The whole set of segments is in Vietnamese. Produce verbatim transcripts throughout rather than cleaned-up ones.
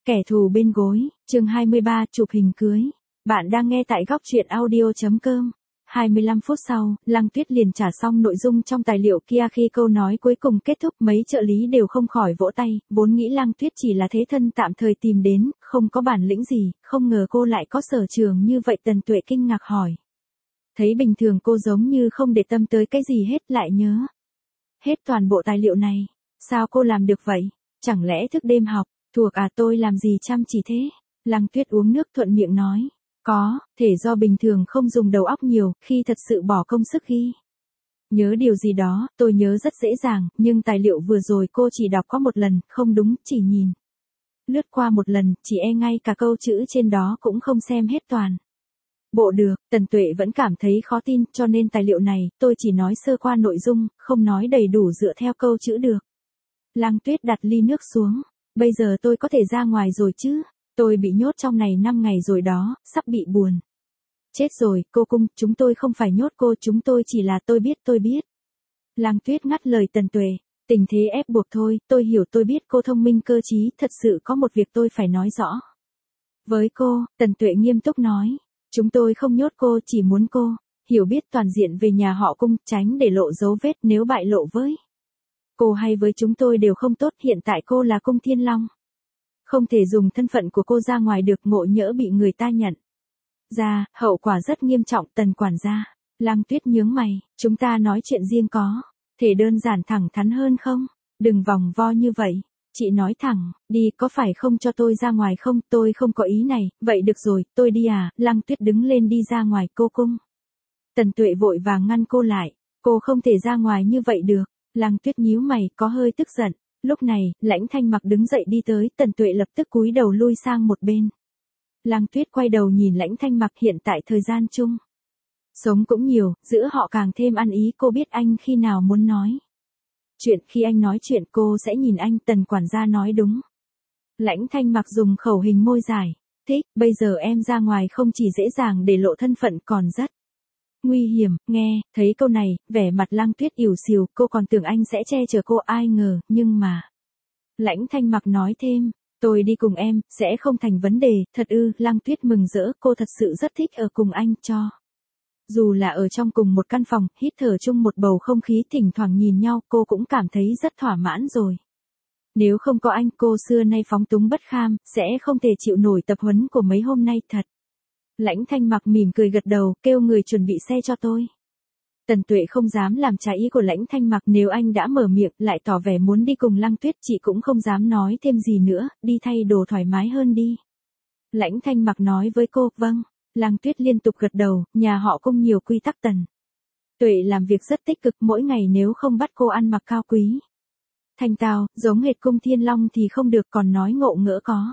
Kẻ thù bên gối, chương hai mươi ba, chụp hình cưới. Bạn đang nghe tại góc truyện audio chấm com. hai mươi lăm phút sau, Lăng Tuyết liền trả xong nội dung trong tài liệu kia khi câu nói cuối cùng kết thúc mấy trợ lý đều không khỏi vỗ tay, vốn nghĩ Lăng Tuyết chỉ là thế thân tạm thời tìm đến, không có bản lĩnh gì, không ngờ cô lại có sở trường như vậy. Tần Tuệ kinh ngạc hỏi. Thấy bình thường cô giống như không để tâm tới cái gì hết, lại nhớ hết toàn bộ tài liệu này. Sao cô làm được vậy? Chẳng lẽ thức đêm học? Thuộc à, tôi làm gì chăm chỉ thế? Lăng Tuyết uống nước thuận miệng nói. Có, thể do bình thường không dùng đầu óc nhiều, khi thật sự bỏ công sức ghi nhớ điều gì đó, tôi nhớ rất dễ dàng, nhưng tài liệu vừa rồi cô chỉ đọc có một lần, không đúng, chỉ nhìn lướt qua một lần, chỉ e ngay cả câu chữ trên đó cũng không xem hết toàn bộ được. Tần Tuệ vẫn cảm thấy khó tin, cho nên tài liệu này, tôi chỉ nói sơ qua nội dung, không nói đầy đủ dựa theo câu chữ được. Lăng Tuyết đặt ly nước xuống. Bây giờ tôi có thể ra ngoài rồi chứ? Tôi bị nhốt trong này năm ngày rồi đó, sắp bị buồn chết rồi. Cô Cung, chúng tôi không phải nhốt cô, chúng tôi chỉ là tôi biết tôi biết. Lăng Tuyết ngắt lời Tần Tuệ. Tình thế ép buộc thôi, tôi hiểu, tôi biết cô thông minh cơ trí, thật sự có một việc tôi phải nói rõ với cô. Tần Tuệ nghiêm túc nói. Chúng tôi không nhốt cô, chỉ muốn cô hiểu biết toàn diện về nhà họ Cung, tránh để lộ dấu vết, nếu bại lộ với cô hay với chúng tôi đều không tốt. Hiện tại cô là Cung Thiên Long, không thể dùng thân phận của cô ra ngoài được, ngộ nhỡ bị người ta nhận ra, hậu quả rất nghiêm trọng. Tần quản gia. Lăng Tuyết nhướng mày. Chúng ta nói chuyện riêng có thể đơn giản thẳng thắn hơn không? Đừng vòng vo như vậy. Chị nói thẳng đi, có phải không cho tôi ra ngoài không? Tôi không có ý này. Vậy được rồi, tôi đi à? Lăng Tuyết đứng lên đi ra ngoài. Cô Cung. Tần Tuệ vội vàng ngăn cô lại. Cô không thể ra ngoài như vậy được. Lăng Tuyết nhíu mày, có hơi tức giận. Lúc này, Lãnh Thanh Mặc đứng dậy đi tới, Tần Tuệ lập tức cúi đầu lui sang một bên. Lăng Tuyết quay đầu nhìn Lãnh Thanh Mặc. Hiện tại thời gian chung sống cũng nhiều, giữa họ càng thêm ăn ý. Cô biết anh khi nào muốn nói chuyện, khi anh nói chuyện cô sẽ nhìn anh. Tần quản gia nói đúng. Lãnh Thanh Mặc dùng khẩu hình môi dài. Thích, bây giờ em ra ngoài không chỉ dễ dàng để lộ thân phận còn rất nguy hiểm. Nghe thấy câu này, vẻ mặt Lăng Tuyết ỉu xìu, cô còn tưởng anh sẽ che chở cô, ai ngờ, nhưng mà Lãnh Thanh Mặc nói thêm, tôi đi cùng em, sẽ không thành vấn đề. Thật ư? Lăng Tuyết mừng rỡ, cô thật sự rất thích ở cùng anh, cho dù là ở trong cùng một căn phòng, hít thở chung một bầu không khí, thỉnh thoảng nhìn nhau, cô cũng cảm thấy rất thỏa mãn rồi. Nếu không có anh, cô xưa nay phóng túng bất kham, sẽ không thể chịu nổi tập huấn của mấy hôm nay thật. Lãnh Thanh Mặc mỉm cười gật đầu, kêu người chuẩn bị xe cho tôi. Tần Tuệ không dám làm trái ý của Lãnh Thanh Mặc, nếu anh đã mở miệng, lại tỏ vẻ muốn đi cùng Lăng Tuyết, chị cũng không dám nói thêm gì nữa, đi thay đồ thoải mái hơn đi. Lãnh Thanh Mặc nói với cô. Vâng. Lăng Tuyết liên tục gật đầu, nhà họ Cung nhiều quy tắc. Tần Tuệ làm việc rất tích cực, mỗi ngày nếu không bắt cô ăn mặc cao quý thanh tao, giống hệt Cung Thiên Long thì không được, còn nói ngộ ngỡ có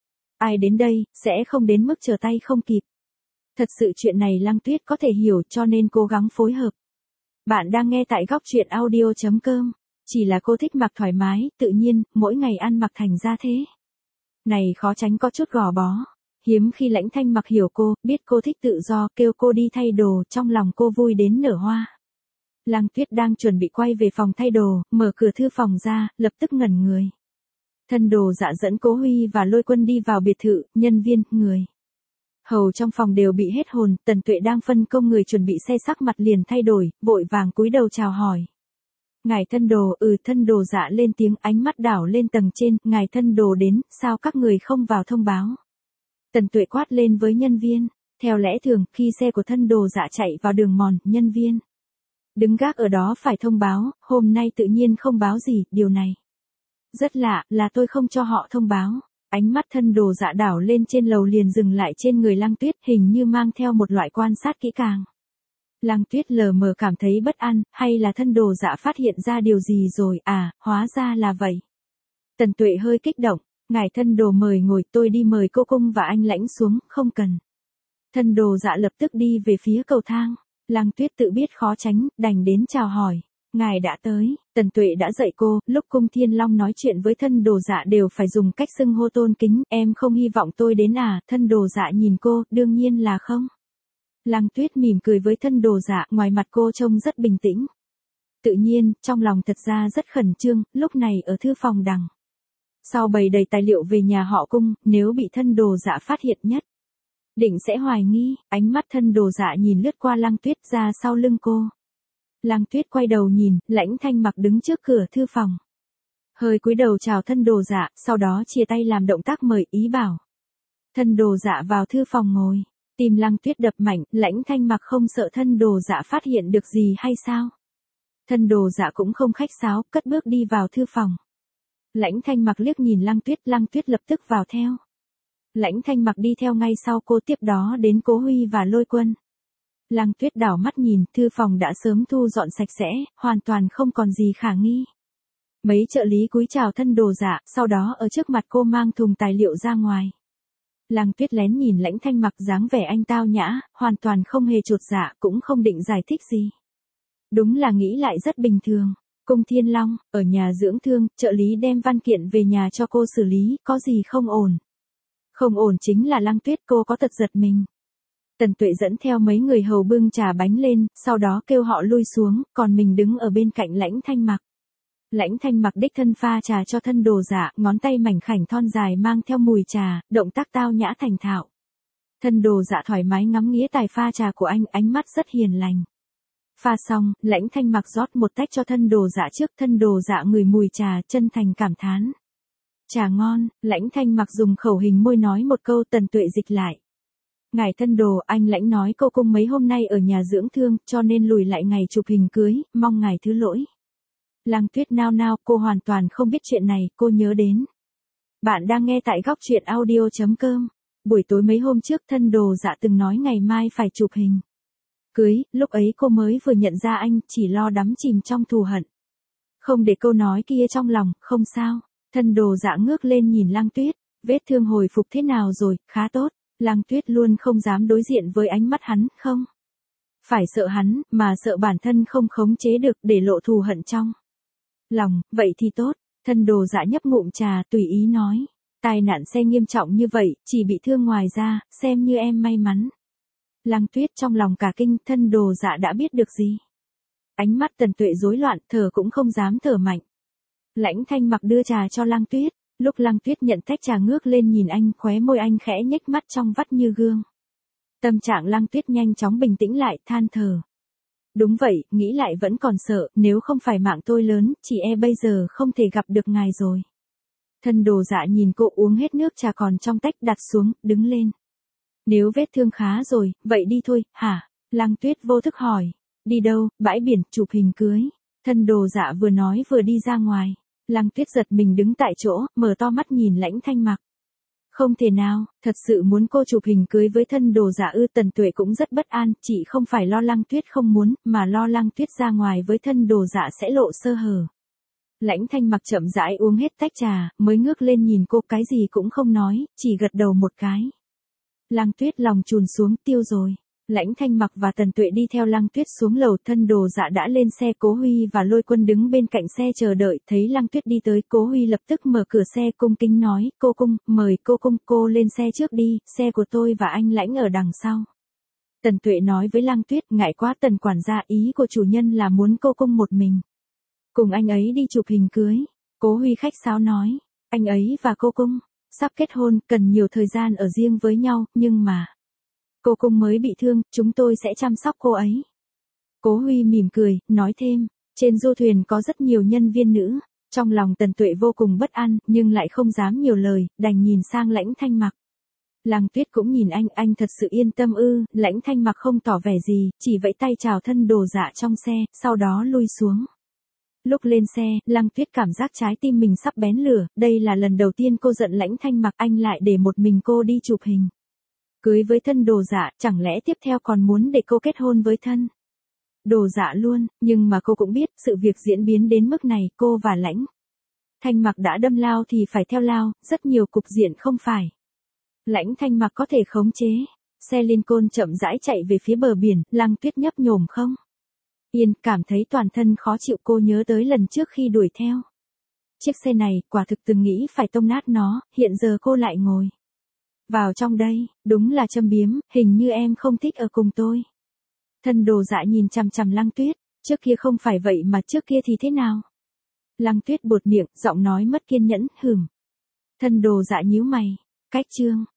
ai đến đây, sẽ không đến mức trở tay không kịp. Thật sự chuyện này Lăng Tuyết có thể hiểu, cho nên cố gắng phối hợp. Bạn đang nghe tại góc truyện audio chấm com. Chỉ là cô thích mặc thoải mái, tự nhiên, mỗi ngày ăn mặc thành ra thế này khó tránh có chút gò bó. Hiếm khi Lãnh Thanh Mặc hiểu cô, biết cô thích tự do, kêu cô đi thay đồ, trong lòng cô vui đến nở hoa. Lăng Tuyết đang chuẩn bị quay về phòng thay đồ, mở cửa thư phòng ra, lập tức ngẩn người. Thân đồ dạ dẫn Cố Huy và Lôi Quân đi vào biệt thự, nhân viên, người hầu trong phòng đều bị hết hồn. Tần Tuệ đang phân công người chuẩn bị xe, sắc mặt liền thay đổi, vội vàng cúi đầu chào hỏi. Ngài thân đồ. Ừ. Thân đồ dạ lên tiếng, ánh mắt đảo lên tầng trên. Ngài thân đồ đến, sao các người không vào thông báo? Tần Tuệ quát lên với nhân viên. Theo lẽ thường, khi xe của thân đồ dạ chạy vào đường mòn, nhân viên đứng gác ở đó phải thông báo, hôm nay tự nhiên không báo gì, điều này rất lạ, là tôi không cho họ thông báo. Ánh mắt thân đồ dạ đảo lên trên lầu liền dừng lại trên người Lăng Tuyết, hình như mang theo một loại quan sát kỹ càng. Lăng Tuyết lờ mờ cảm thấy bất an, hay là thân đồ dạ phát hiện ra điều gì rồi, à, hóa ra là vậy. Tần Tuệ hơi kích động. Ngài thân đồ mời ngồi, tôi đi mời cô Cung và anh Lãnh xuống, không cần. Thân đồ dạ lập tức đi về phía cầu thang. Lăng Tuyết tự biết khó tránh, đành đến chào hỏi. Ngài đã tới. Tần Tuệ đã dạy cô, lúc Cung Thiên Long nói chuyện với thân đồ dạ đều phải dùng cách xưng hô tôn kính. Em không hy vọng tôi đến à? Thân đồ dạ nhìn cô, đương nhiên là không. Lăng Tuyết mỉm cười với thân đồ dạ, ngoài mặt cô trông rất bình tĩnh. Tự nhiên, trong lòng thật ra rất khẩn trương, lúc này ở thư phòng đằng Sau bày đầy tài liệu về nhà họ Cung, nếu bị thân Đồ Dạ phát hiện nhất định sẽ hoài nghi. Ánh mắt thân Đồ Dạ nhìn lướt qua Lăng Tuyết ra sau lưng cô. Lăng Tuyết quay đầu nhìn, Lãnh Thanh Mặc đứng trước cửa thư phòng. Hơi cúi đầu chào thân Đồ Dạ, sau đó chia tay làm động tác mời ý bảo. Thân Đồ Dạ vào thư phòng ngồi. Tim Lăng Tuyết đập mạnh, Lãnh Thanh Mặc không sợ thân Đồ Dạ phát hiện được gì hay sao? Thân Đồ Dạ cũng không khách sáo, cất bước đi vào thư phòng. Lãnh Thanh Mặc liếc nhìn Lăng Tuyết, Lăng Tuyết lập tức vào theo. Lãnh Thanh Mặc đi theo ngay sau cô, tiếp đó đến Cố Huy và Lôi Quân. Lăng Tuyết đảo mắt nhìn, thư phòng đã sớm thu dọn sạch sẽ, hoàn toàn không còn gì khả nghi. Mấy trợ lý cúi chào thân Đồ Dạ, sau đó ở trước mặt cô mang thùng tài liệu ra ngoài. Lăng Tuyết lén nhìn Lãnh Thanh Mặc dáng vẻ anh tao nhã, hoàn toàn không hề chột dạ, cũng không định giải thích gì. Đúng là nghĩ lại rất bình thường. Cung Thiên Long, ở nhà dưỡng thương, trợ lý đem văn kiện về nhà cho cô xử lý, có gì không ổn. Không ổn chính là Lăng Tuyết, cô có tật giật mình. Tần Tuệ dẫn theo mấy người hầu bưng trà bánh lên, sau đó kêu họ lui xuống, còn mình đứng ở bên cạnh Lãnh Thanh Mặc. Lãnh Thanh Mặc đích thân pha trà cho thân Đồ Dạ, ngón tay mảnh khảnh thon dài mang theo mùi trà, động tác tao nhã thành thạo. Thân Đồ Dạ thoải mái ngắm nghía tài pha trà của anh, ánh mắt rất hiền lành. Pha xong, Lãnh Thanh Mặc rót một tách cho thân Đồ Dạ trước, thân Đồ Dạ ngửi mùi trà, chân thành cảm thán. Trà ngon. Lãnh Thanh Mặc dùng khẩu hình môi nói một câu, Tần Tuệ dịch lại. Ngài thân Đồ, anh Lãnh nói cô Cung mấy hôm nay ở nhà dưỡng thương, cho nên lùi lại ngày chụp hình cưới, mong ngài thứ lỗi. Lăng Tuyết nao nao, cô hoàn toàn không biết chuyện này, cô nhớ đến. Bạn đang nghe tại góc truyện audio chấm com. Buổi tối mấy hôm trước thân Đồ Dạ từng nói ngày mai phải chụp hình cưới, lúc ấy cô mới vừa nhận ra anh, chỉ lo đắm chìm trong thù hận. Không để câu nói kia trong lòng, không sao. Thân Đồ Dạ ngước lên nhìn Lăng Tuyết, vết thương hồi phục thế nào rồi, khá tốt. Lăng Tuyết luôn không dám đối diện với ánh mắt hắn, không phải sợ hắn, mà sợ bản thân không khống chế được để lộ thù hận trong lòng. Vậy thì tốt. Thân Đồ Dạ nhấp ngụm trà, tùy ý nói. Tai nạn xe nghiêm trọng như vậy, chỉ bị thương ngoài ra, xem như em may mắn. Lăng Tuyết trong lòng cả kinh, thân Đồ Dạ đã biết được gì. Ánh mắt Tần Tuệ rối loạn, thở cũng không dám thở mạnh. Lãnh Thanh Mặc đưa trà cho Lăng Tuyết, lúc Lăng Tuyết nhận tách trà ngước lên nhìn anh, khóe môi anh khẽ nhếch mắt trong vắt như gương. Tâm trạng Lăng Tuyết nhanh chóng bình tĩnh lại, than thở. Đúng vậy, nghĩ lại vẫn còn sợ, nếu không phải mạng tôi lớn, chị e bây giờ không thể gặp được ngài rồi. Thân Đồ Dạ nhìn cô uống hết nước trà còn trong tách, đặt xuống, đứng lên. Nếu vết thương khá rồi, vậy đi thôi, hả? Lăng Tuyết vô thức hỏi. Đi đâu? Bãi biển, chụp hình cưới. Thân Đồ Dạ vừa nói vừa đi ra ngoài. Lăng Tuyết giật mình đứng tại chỗ, mở to mắt nhìn Lãnh Thanh Mặc. Không thể nào, thật sự muốn cô chụp hình cưới với thân Đồ Dạ ư? Tần Tuệ cũng rất bất an, chị không phải lo Lăng Tuyết không muốn, mà lo Lăng Tuyết ra ngoài với thân Đồ Dạ sẽ lộ sơ hở. Lãnh Thanh Mặc chậm rãi uống hết tách trà, mới ngước lên nhìn cô, cái gì cũng không nói, chỉ gật đầu một cái. Lăng Tuyết lòng chùn xuống, tiêu rồi. Lãnh Thanh Mặc và Tần Tuệ đi theo Lăng Tuyết xuống lầu, thân Đồ Dạ đã lên xe, Cố Huy và Lôi Quân đứng bên cạnh xe chờ đợi, thấy Lăng Tuyết đi tới, Cố Huy lập tức mở cửa xe cung kính nói, cô Cung, mời cô Cung, cô lên xe trước đi, xe của tôi và anh Lãnh ở đằng sau. Tần Tuệ nói với Lăng Tuyết, ngại quá Tần quản gia, ý của chủ nhân là muốn cô Cung một mình cùng anh ấy đi chụp hình cưới. Cố Huy khách sáo nói, anh ấy và cô Cung sắp kết hôn, cần nhiều thời gian ở riêng với nhau, nhưng mà cô Cung mới bị thương, chúng tôi sẽ chăm sóc cô ấy. Cố Huy mỉm cười, nói thêm, trên du thuyền có rất nhiều nhân viên nữ. Trong lòng Tần Tuệ vô cùng bất an, nhưng lại không dám nhiều lời, đành nhìn sang Lãnh Thanh Mặc. Lăng Tuyết cũng nhìn anh, anh thật sự yên tâm ư? Lãnh Thanh Mặc không tỏ vẻ gì, chỉ vẫy tay chào thân Đồ Dạ trong xe, sau đó lui xuống. Lúc lên xe, Lăng Tuyết cảm giác trái tim mình sắp bén lửa, đây là lần đầu tiên cô giận Lãnh Thanh Mặc, anh lại để một mình cô đi chụp hình cưới với thân Đồ Dạ, chẳng lẽ tiếp theo còn muốn để cô kết hôn với thân Đồ Dạ luôn. Nhưng mà cô cũng biết, sự việc diễn biến đến mức này, cô và Lãnh Thanh Mặc đã đâm lao thì phải theo lao, rất nhiều cục diện không phải Lãnh Thanh Mặc có thể khống chế. Xe Lincoln chậm rãi chạy về phía bờ biển, Lăng Tuyết nhấp nhổm không yên, cảm thấy toàn thân khó chịu. Cô nhớ tới lần trước khi đuổi theo chiếc xe này, quả thực từng nghĩ phải tông nát nó, hiện giờ cô lại ngồi vào trong đây, đúng là châm biếm, hình như em không thích ở cùng tôi. Thân Đồ Dạ nhìn chằm chằm Lăng Tuyết, trước kia không phải vậy mà trước kia thì thế nào? Lăng Tuyết buột miệng, giọng nói mất kiên nhẫn, hừm. Thân đồ dạ nhíu mày. Cách chương.